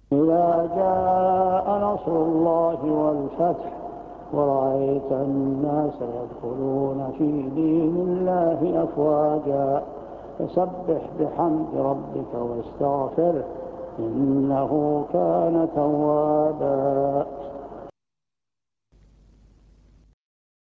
إذا جاء نصر الله والفتح ورأيت الناس يدخلون في دين الله أفواجا فسبح بحمد ربك واستغفره إنه كان توابا.